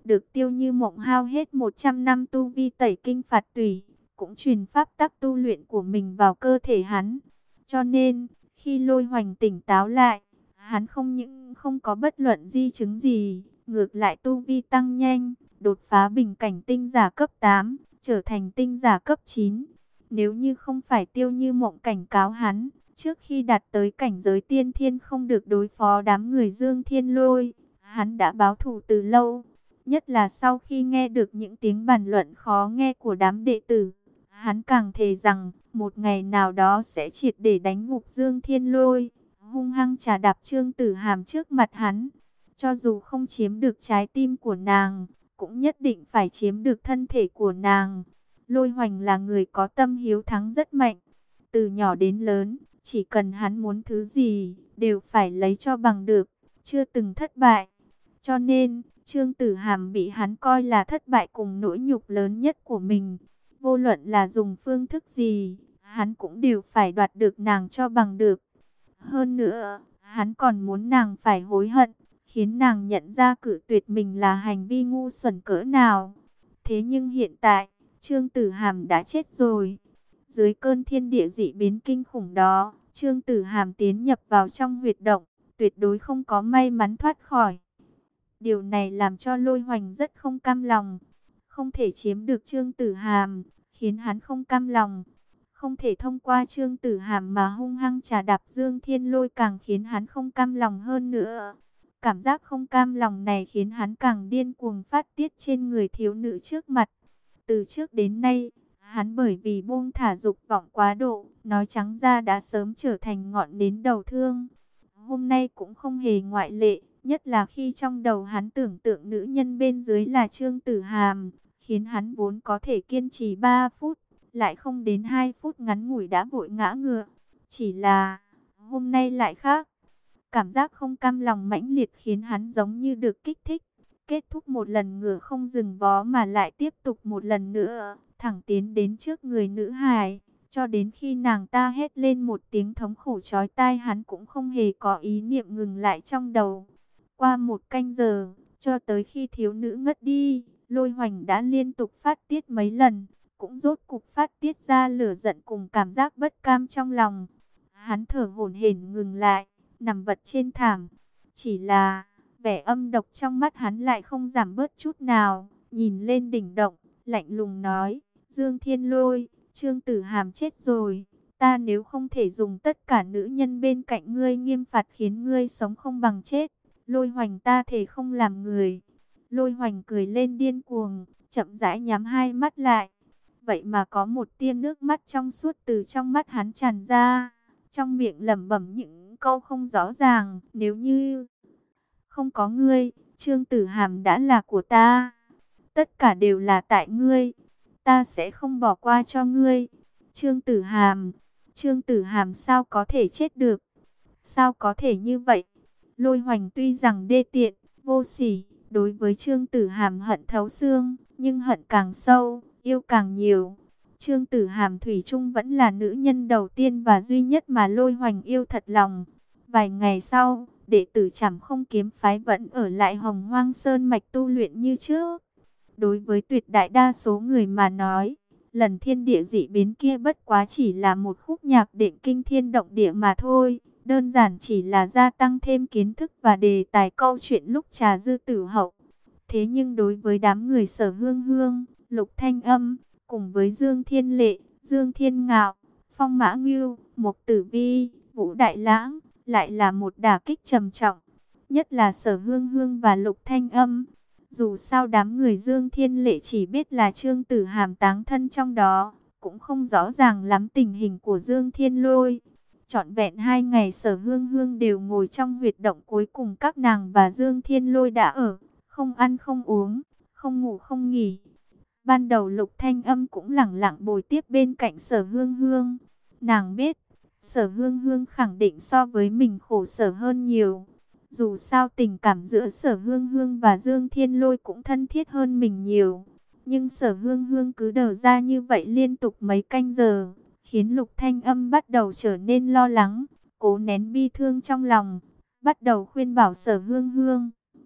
được Tiêu Như Mộng hao hết một trăm năm tu vi tẩy kinh phạt tủy, cũng truyền pháp tắc tu luyện của mình vào cơ thể hắn. Cho nên, khi Lôi Hoành tỉnh táo lại, hắn không những không có bất luận di chứng gì, ngược lại tu vi tăng nhanh, đột phá bình cảnh tinh giả cấp tám, trở thành tinh giả cấp chín. Nếu như không phải Tiêu Như Mộng cảnh cáo hắn, trước khi đạt tới cảnh giới tiên thiên không được đối phó đám người Dương Thiên Lôi, hắn đã báo thù từ lâu. Nhất là sau khi nghe được những tiếng bàn luận khó nghe của đám đệ tử, hắn càng thề rằng một ngày nào đó sẽ triệt để đánh ngục Dương Thiên Lôi, hung hăng trà đạp Trương Tử Hàm trước mặt hắn. Cho dù không chiếm được trái tim của nàng, cũng nhất định phải chiếm được thân thể của nàng. Lôi Hoành là người có tâm hiếu thắng rất mạnh. Từ nhỏ đến lớn, chỉ cần hắn muốn thứ gì, đều phải lấy cho bằng được, chưa từng thất bại. Cho nên, Trương Tử Hàm bị hắn coi là thất bại cùng nỗi nhục lớn nhất của mình. Vô luận là dùng phương thức gì, hắn cũng đều phải đoạt được nàng cho bằng được. Hơn nữa, hắn còn muốn nàng phải hối hận, khiến nàng nhận ra cự tuyệt mình là hành vi ngu xuẩn cỡ nào. Thế nhưng hiện tại, Trương Tử Hàm đã chết rồi. Dưới cơn thiên địa dị biến kinh khủng đó, Trương Tử Hàm tiến nhập vào trong huyệt động, tuyệt đối không có may mắn thoát khỏi. Điều này làm cho Lôi Hoành rất không cam lòng. Không thể chiếm được Trương Tử Hàm, khiến hắn không cam lòng. Không thể thông qua Trương Tử Hàm mà hung hăng trà đạp Dương Thiên Lôi càng khiến hắn không cam lòng hơn nữa. Cảm giác không cam lòng này khiến hắn càng điên cuồng phát tiết trên người thiếu nữ trước mặt. Từ trước đến nay, hắn bởi vì buông thả dục vọng quá độ, nói trắng ra đã sớm trở thành ngọn nến đầu thương. Hôm nay cũng không hề ngoại lệ, nhất là khi trong đầu hắn tưởng tượng nữ nhân bên dưới là Trương Tử Hàm, khiến hắn vốn có thể kiên trì ba phút, lại không đến hai phút ngắn ngủi đã vội ngã ngựa. Chỉ là, hôm nay lại khác. Cảm giác không cam lòng mãnh liệt khiến hắn giống như được kích thích. Kết thúc một lần ngựa không dừng vó mà lại tiếp tục một lần nữa, thẳng tiến đến trước người nữ hài, cho đến khi nàng ta hét lên một tiếng thống khổ chói tai, hắn cũng không hề có ý niệm ngừng lại trong đầu. Qua một canh giờ, cho tới khi thiếu nữ ngất đi, Lôi Hoành đã liên tục phát tiết mấy lần, cũng rốt cục phát tiết ra lửa giận cùng cảm giác bất cam trong lòng. Hắn thở hổn hển ngừng lại, nằm vật trên thảm. Chỉ là vẻ âm độc trong mắt hắn lại không giảm bớt chút nào, nhìn lên đỉnh động, lạnh lùng nói: Dương Thiên Lôi, Trương Tử Hàm chết rồi, ta nếu không thể dùng tất cả nữ nhân bên cạnh ngươi nghiêm phạt khiến ngươi sống không bằng chết, Lôi Hoành ta thề không làm người. Lôi Hoành cười lên điên cuồng, chậm rãi nhắm hai mắt lại. Vậy mà có một tia nước mắt trong suốt từ trong mắt hắn tràn ra, trong miệng lẩm bẩm những câu không rõ ràng, nếu như không có ngươi, Trương Tử Hàm đã là của ta. Tất cả đều là tại ngươi, ta sẽ không bỏ qua cho ngươi. Trương Tử Hàm, Trương Tử Hàm sao có thể chết được? Sao có thể như vậy? Lôi Hoành tuy rằng đê tiện, vô sỉ, đối với Trương Tử Hàm hận thấu xương, nhưng hận càng sâu, yêu càng nhiều. Trương Tử Hàm thủy chung vẫn là nữ nhân đầu tiên và duy nhất mà Lôi Hoành yêu thật lòng. Vài ngày sau, đệ tử Trảm Không Kiếm phái vẫn ở lại Hồng Hoang Sơn mạch tu luyện như trước. Đối với tuyệt đại đa số người mà nói, lần thiên địa dị biến kia bất quá chỉ là một khúc nhạc đệm kinh thiên động địa mà thôi. Đơn giản chỉ là gia tăng thêm kiến thức và đề tài câu chuyện lúc trà dư tử hậu. Thế nhưng đối với đám người Sở Hương Hương, Lục Thanh Âm, cùng với Dương Thiên Lệ, Dương Thiên Ngạo, Phong Mã Ngưu, Mục Tử Vi, Vũ Đại Lãng, lại là một đả kích trầm trọng. Nhất là Sở Hương Hương và Lục Thanh Âm. Dù sao đám người Dương Thiên Lệ chỉ biết là Trương Tử Hàm táng thân trong đó, cũng không rõ ràng lắm tình hình của Dương Thiên Lôi. Trọn vẹn hai ngày Sở Hương Hương đều ngồi trong huyệt động, cuối cùng các nàng và Dương Thiên Lôi đã ở, không ăn không uống, không ngủ không nghỉ. Ban đầu Lục Thanh Âm cũng lẳng lặng bồi tiếp bên cạnh Sở Hương Hương. Nàng biết, Sở Hương Hương khẳng định so với mình khổ sở hơn nhiều. Dù sao tình cảm giữa Sở Hương Hương và Dương Thiên Lôi cũng thân thiết hơn mình nhiều. Nhưng Sở Hương Hương cứ đờ ra như vậy liên tục mấy canh giờ, khiến Lục Thanh Âm bắt đầu trở nên lo lắng, cố nén bi thương trong lòng, bắt đầu khuyên bảo Sở Hương Hương.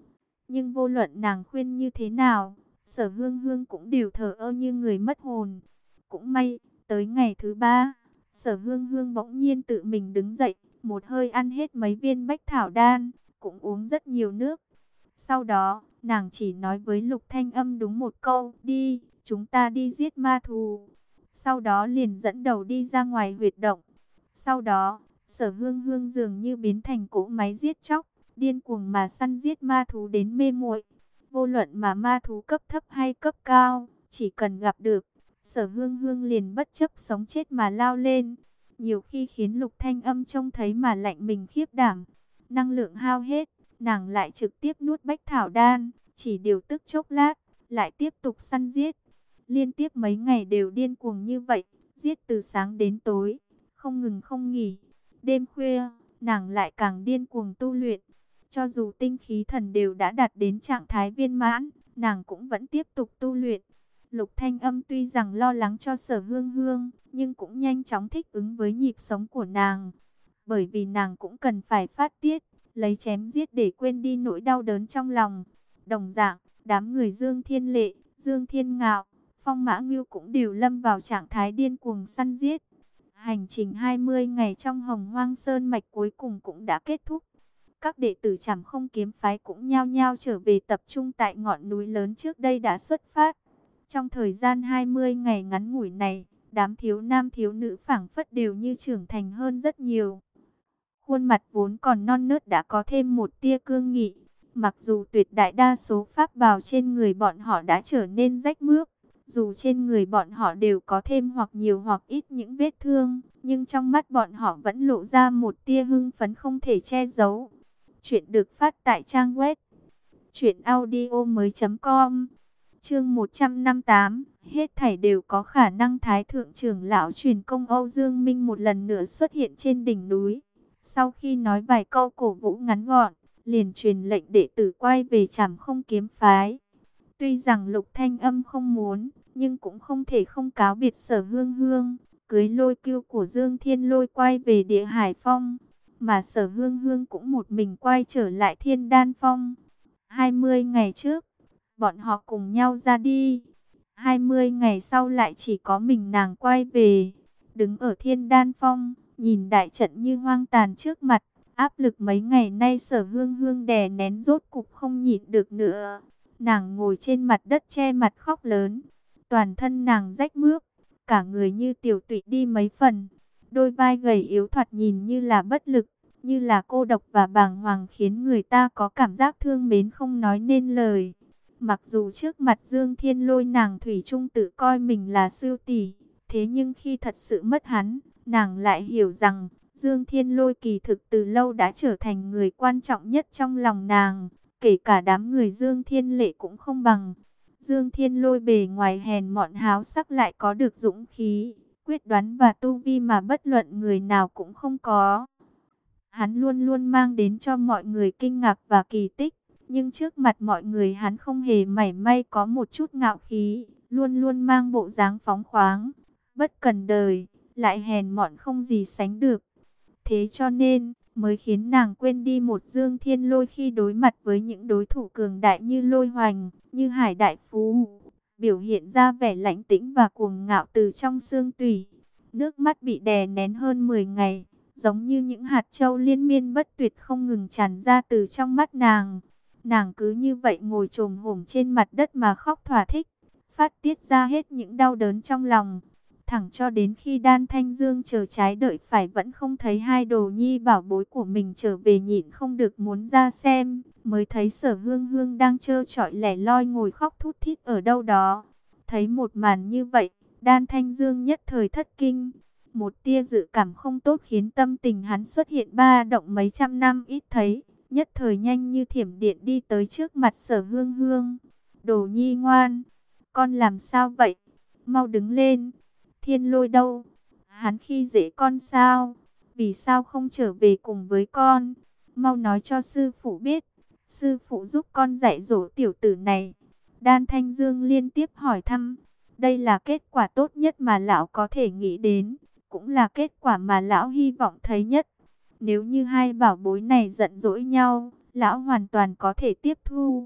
Nhưng vô luận nàng khuyên như thế nào, Sở Hương Hương cũng đều thờ ơ như người mất hồn. Cũng may, tới ngày thứ ba, Sở Hương Hương bỗng nhiên tự mình đứng dậy, một hơi ăn hết mấy viên bách thảo đan, cũng uống rất nhiều nước. Sau đó, nàng chỉ nói với Lục Thanh Âm đúng một câu, đi, chúng ta đi giết ma thú. Sau đó liền dẫn đầu đi ra ngoài huyệt động. Sau đó, Sở Hương Hương dường như biến thành cỗ máy giết chóc, điên cuồng mà săn giết ma thú đến mê muội. Vô luận mà ma thú cấp thấp hay cấp cao, chỉ cần gặp được, Sở Hương Hương liền bất chấp sống chết mà lao lên. Nhiều khi khiến Lục Thanh Âm trông thấy mà lạnh mình khiếp đảm. Năng lượng hao hết, nàng lại trực tiếp nuốt bách thảo đan, chỉ điều tức chốc lát, lại tiếp tục săn giết. Liên tiếp mấy ngày đều điên cuồng như vậy, giết từ sáng đến tối, không ngừng không nghỉ. Đêm khuya, nàng lại càng điên cuồng tu luyện. Cho dù tinh khí thần đều đã đạt đến trạng thái viên mãn, nàng cũng vẫn tiếp tục tu luyện. Lục Thanh Âm tuy rằng lo lắng cho Sở Hương Hương, nhưng cũng nhanh chóng thích ứng với nhịp sống của nàng. Bởi vì nàng cũng cần phải phát tiết, lấy chém giết để quên đi nỗi đau đớn trong lòng. Đồng dạng, đám người Dương Thiên Lệ, Dương Thiên Ngạo, Phong Mã Ngưu cũng đều lâm vào trạng thái điên cuồng săn giết. Hành trình hai mươi ngày trong Hồng Hoang Sơn Mạch cuối cùng cũng đã kết thúc. Các đệ tử Trảm Không Kiếm Phái cũng nhao nhao trở về tập trung tại ngọn núi lớn trước đây đã xuất phát. Trong thời gian hai mươi ngày ngắn ngủi này, đám thiếu nam thiếu nữ phảng phất đều như trưởng thành hơn rất nhiều. Khuôn mặt vốn còn non nớt đã có thêm một tia cương nghị. Mặc dù tuyệt đại đa số pháp bào trên người bọn họ đã trở nên rách mướp, dù trên người bọn họ đều có thêm hoặc nhiều hoặc ít những vết thương, nhưng trong mắt bọn họ vẫn lộ ra một tia hưng phấn không thể che giấu. Chuyện được phát tại trang web truyện audio mới chấm com. Chương một trăm năm mươi tám, hết thảy đều có khả năng. Thái thượng trưởng lão truyền công Âu Dương Minh một lần nữa xuất hiện trên đỉnh núi. Sau khi nói vài câu cổ vũ ngắn gọn, liền truyền lệnh đệ tử quay về Trảm Không Kiếm Phái. Tuy rằng Lục Thanh Âm không muốn, nhưng cũng không thể không cáo biệt Sở Hương Hương, cưới Lôi Cưu của Dương Thiên Lôi quay về Địa Hải Phong, mà Sở Hương Hương cũng một mình quay trở lại Thiên Đan Phong. hai mươi ngày trước, bọn họ cùng nhau ra đi. hai mươi ngày sau lại chỉ có mình nàng quay về. Đứng ở Thiên Đan Phong, nhìn đại trận như hoang tàn trước mặt, áp lực mấy ngày nay Sở Hương Hương đè nén rốt cục không nhịn được nữa. Nàng ngồi trên mặt đất che mặt khóc lớn. Toàn thân nàng rách mướp, cả người như tiểu tụy đi mấy phần. Đôi vai gầy yếu thoạt nhìn như là bất lực, như là cô độc và bàng hoàng, khiến người ta có cảm giác thương mến không nói nên lời. Mặc dù trước mặt Dương Thiên Lôi nàng thủy chung tự coi mình là sư tỷ, thế nhưng khi thật sự mất hắn, nàng lại hiểu rằng Dương Thiên Lôi kỳ thực từ lâu đã trở thành người quan trọng nhất trong lòng nàng. Kể cả đám người Dương Thiên Lệ cũng không bằng. Dương Thiên Lôi bề ngoài hèn mọn háo sắc lại có được dũng khí, quyết đoán và tu vi mà bất luận người nào cũng không có. Hắn luôn luôn mang đến cho mọi người kinh ngạc và kỳ tích, nhưng trước mặt mọi người hắn không hề mảy may có một chút ngạo khí, luôn luôn mang bộ dáng phóng khoáng, bất cần đời, lại hèn mọn không gì sánh được. Thế cho nên mới khiến nàng quên đi một Dương Thiên Lôi khi đối mặt với những đối thủ cường đại như Lôi Hoành, như Hải Đại Phú, biểu hiện ra vẻ lãnh tĩnh và cuồng ngạo từ trong xương tủy. Nước mắt bị đè nén hơn mười ngày, giống như những hạt châu liên miên bất tuyệt không ngừng tràn ra từ trong mắt nàng. Nàng cứ như vậy ngồi chồm hổm trên mặt đất mà khóc thỏa thích, phát tiết ra hết những đau đớn trong lòng. Thẳng cho đến khi Đan Thanh Dương chờ trái đợi phải vẫn không thấy hai đồ nhi bảo bối của mình trở về, nhịn không được muốn ra xem, mới thấy Sở Hương Hương đang trơ trọi lẻ loi ngồi khóc thút thít ở đâu đó. Thấy một màn như vậy, Đan Thanh Dương nhất thời thất kinh. Một tia dự cảm không tốt khiến tâm tình hắn xuất hiện ba động mấy trăm năm ít thấy, nhất thời nhanh như thiểm điện đi tới trước mặt Sở Hương Hương. Đồ nhi ngoan, con làm sao vậy? Mau đứng lên. Thiên Lôi đâu? Hắn khi dễ con sao? Vì sao không trở về cùng với con? Mau nói cho sư phụ biết. Sư phụ giúp con dạy dỗ tiểu tử này. Đan Thanh Dương liên tiếp hỏi thăm. Đây là kết quả tốt nhất mà lão có thể nghĩ đến, cũng là kết quả mà lão hy vọng thấy nhất. Nếu như hai bảo bối này giận dỗi nhau, lão hoàn toàn có thể tiếp thu.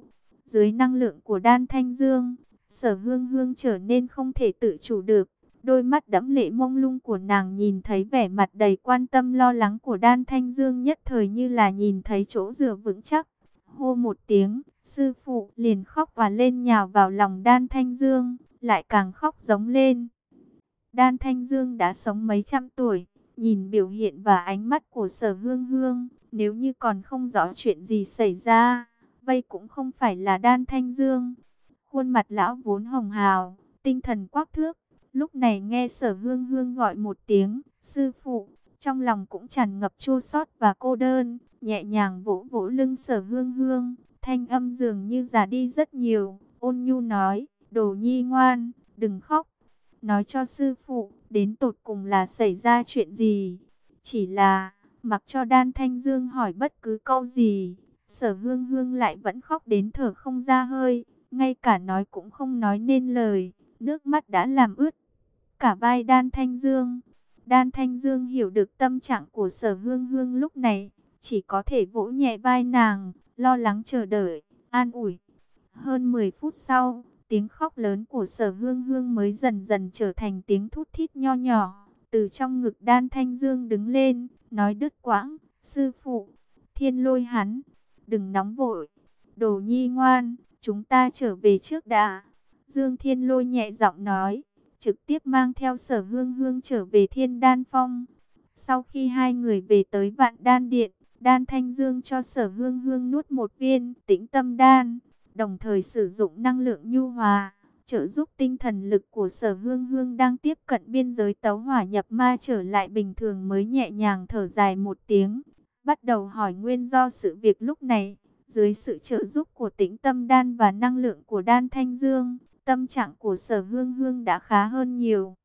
Dưới năng lượng của Đan Thanh Dương, Sở Hương Hương trở nên không thể tự chủ được. Đôi mắt đẫm lệ mông lung của nàng nhìn thấy vẻ mặt đầy quan tâm lo lắng của Đan Thanh Dương, nhất thời như là nhìn thấy chỗ dựa vững chắc. Hô một tiếng, sư phụ, liền khóc và lên nhào vào lòng Đan Thanh Dương, lại càng khóc giống lên. Đan Thanh Dương đã sống mấy trăm tuổi, nhìn biểu hiện và ánh mắt của Sở Hương Hương, nếu như còn không rõ chuyện gì xảy ra, vây cũng không phải là Đan Thanh Dương. Khuôn mặt lão vốn hồng hào, tinh thần quắc thước, lúc này nghe Sở Hương Hương gọi một tiếng sư phụ, trong lòng cũng tràn ngập chua xót và cô đơn, nhẹ nhàng vỗ vỗ lưng Sở Hương Hương, thanh âm dường như già đi rất nhiều, ôn nhu nói, đồ nhi ngoan, đừng khóc, nói cho sư phụ, đến tột cùng là xảy ra chuyện gì. Chỉ là, mặc cho Đan Thanh Dương hỏi bất cứ câu gì, Sở Hương Hương lại vẫn khóc đến thở không ra hơi, ngay cả nói cũng không nói nên lời, nước mắt đã làm ướt cả vai Đan Thanh Dương. Đan Thanh Dương hiểu được tâm trạng của Sở Hương Hương lúc này, chỉ có thể vỗ nhẹ vai nàng, lo lắng chờ đợi, an ủi. Hơn mười phút sau, tiếng khóc lớn của Sở Hương Hương mới dần dần trở thành tiếng thút thít nho nhỏ. Từ trong ngực Đan Thanh Dương đứng lên, nói đứt quãng, sư phụ, Thiên Lôi hắn, đừng nóng vội, đồ nhi ngoan, chúng ta trở về trước đã. Dương Thiên Lôi nhẹ giọng nói, trực tiếp mang theo Sở Hương Hương trở về Thiên Đan Phong. Sau khi hai người về tới Vạn Đan Điện, Đan Thanh Dương cho Sở Hương Hương nuốt một viên Tĩnh Tâm Đan, đồng thời sử dụng năng lượng nhu hòa, trợ giúp tinh thần lực của Sở Hương Hương đang tiếp cận biên giới tấu hỏa nhập ma trở lại bình thường, mới nhẹ nhàng thở dài một tiếng, bắt đầu hỏi nguyên do sự việc lúc này. Dưới sự trợ giúp của Tĩnh Tâm Đan và năng lượng của Đan Thanh Dương, tâm trạng của Sở Hương Hương đã khá hơn nhiều.